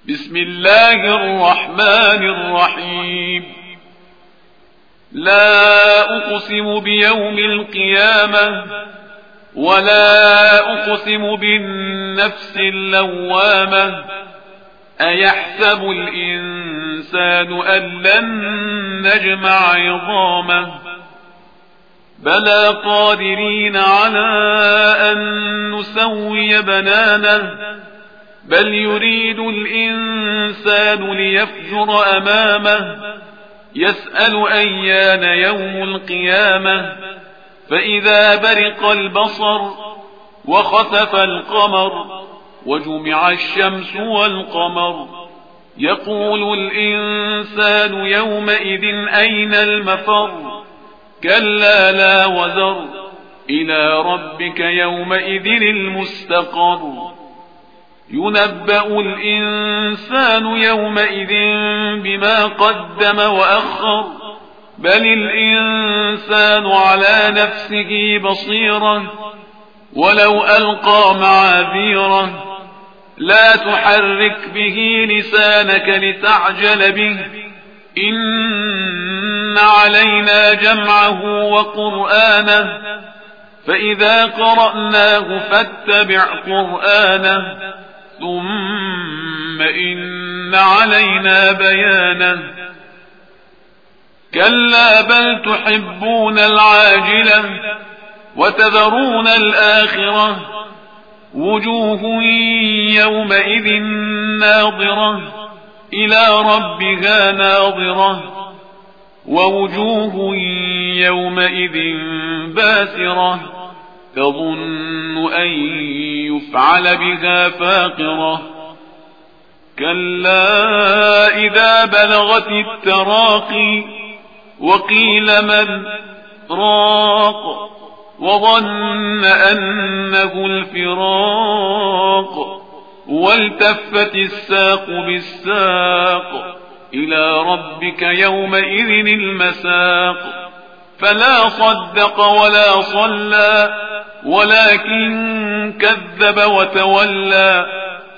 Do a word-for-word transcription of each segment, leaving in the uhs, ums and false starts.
بسم الله الرحمن الرحيم. لا أقسم بيوم القيامة ولا أقسم بالنفس اللوامة أيحسب الإنسان أن لن نجمع عظامه بلى قادرين على أن نسوي بنانه بل يريد الإنسان ليفجر أمامه يسأل أيان يوم القيامة فإذا برق البصر وخسف القمر وجمع الشمس والقمر يقول الإنسان يومئذ أين المفر كلا لا وزر إلى ربك يومئذ المستقر ينبأ الإنسان يومئذ بما قدم وأخر بل الإنسان على نفسه بصيرة ولو ألقى معاذيره لا تحرك به لسانك لتعجل به إن علينا جمعه وقرآنه فإذا قرأناه فاتبع قرآنه ثم إن علينا بيانه كلا بل تحبون العاجلة وتذرون الآخرة وجوه يومئذ ناظرة إلى ربها ناظرة ووجوه يومئذ باسرة تظن أن يفعل بها فاقرة كلا إذا بلغت التراقي وقيل من راق وظن أنه الفراق والتفت الساق بالساق إلى ربك يومئذ المساق فلا صدق ولا صلى ولكن كذب وتولى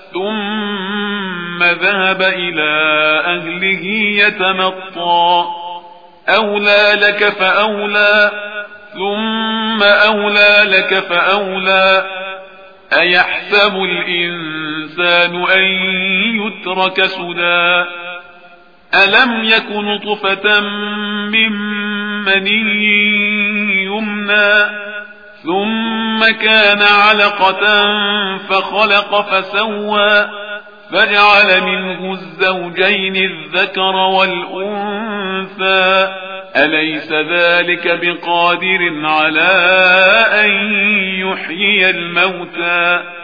ثم ذهب إلى أهله يتمطى أولى لك فأولى ثم أولى لك فأولى أيحسب الإنسان أن يترك سدى ألم يك نطفة من مني يمنى ثم كان علقة فخلق فسوى فجعل منه الزوجين الذكر والأنثى أليس ذلك بقادر على أن يحيي الموتى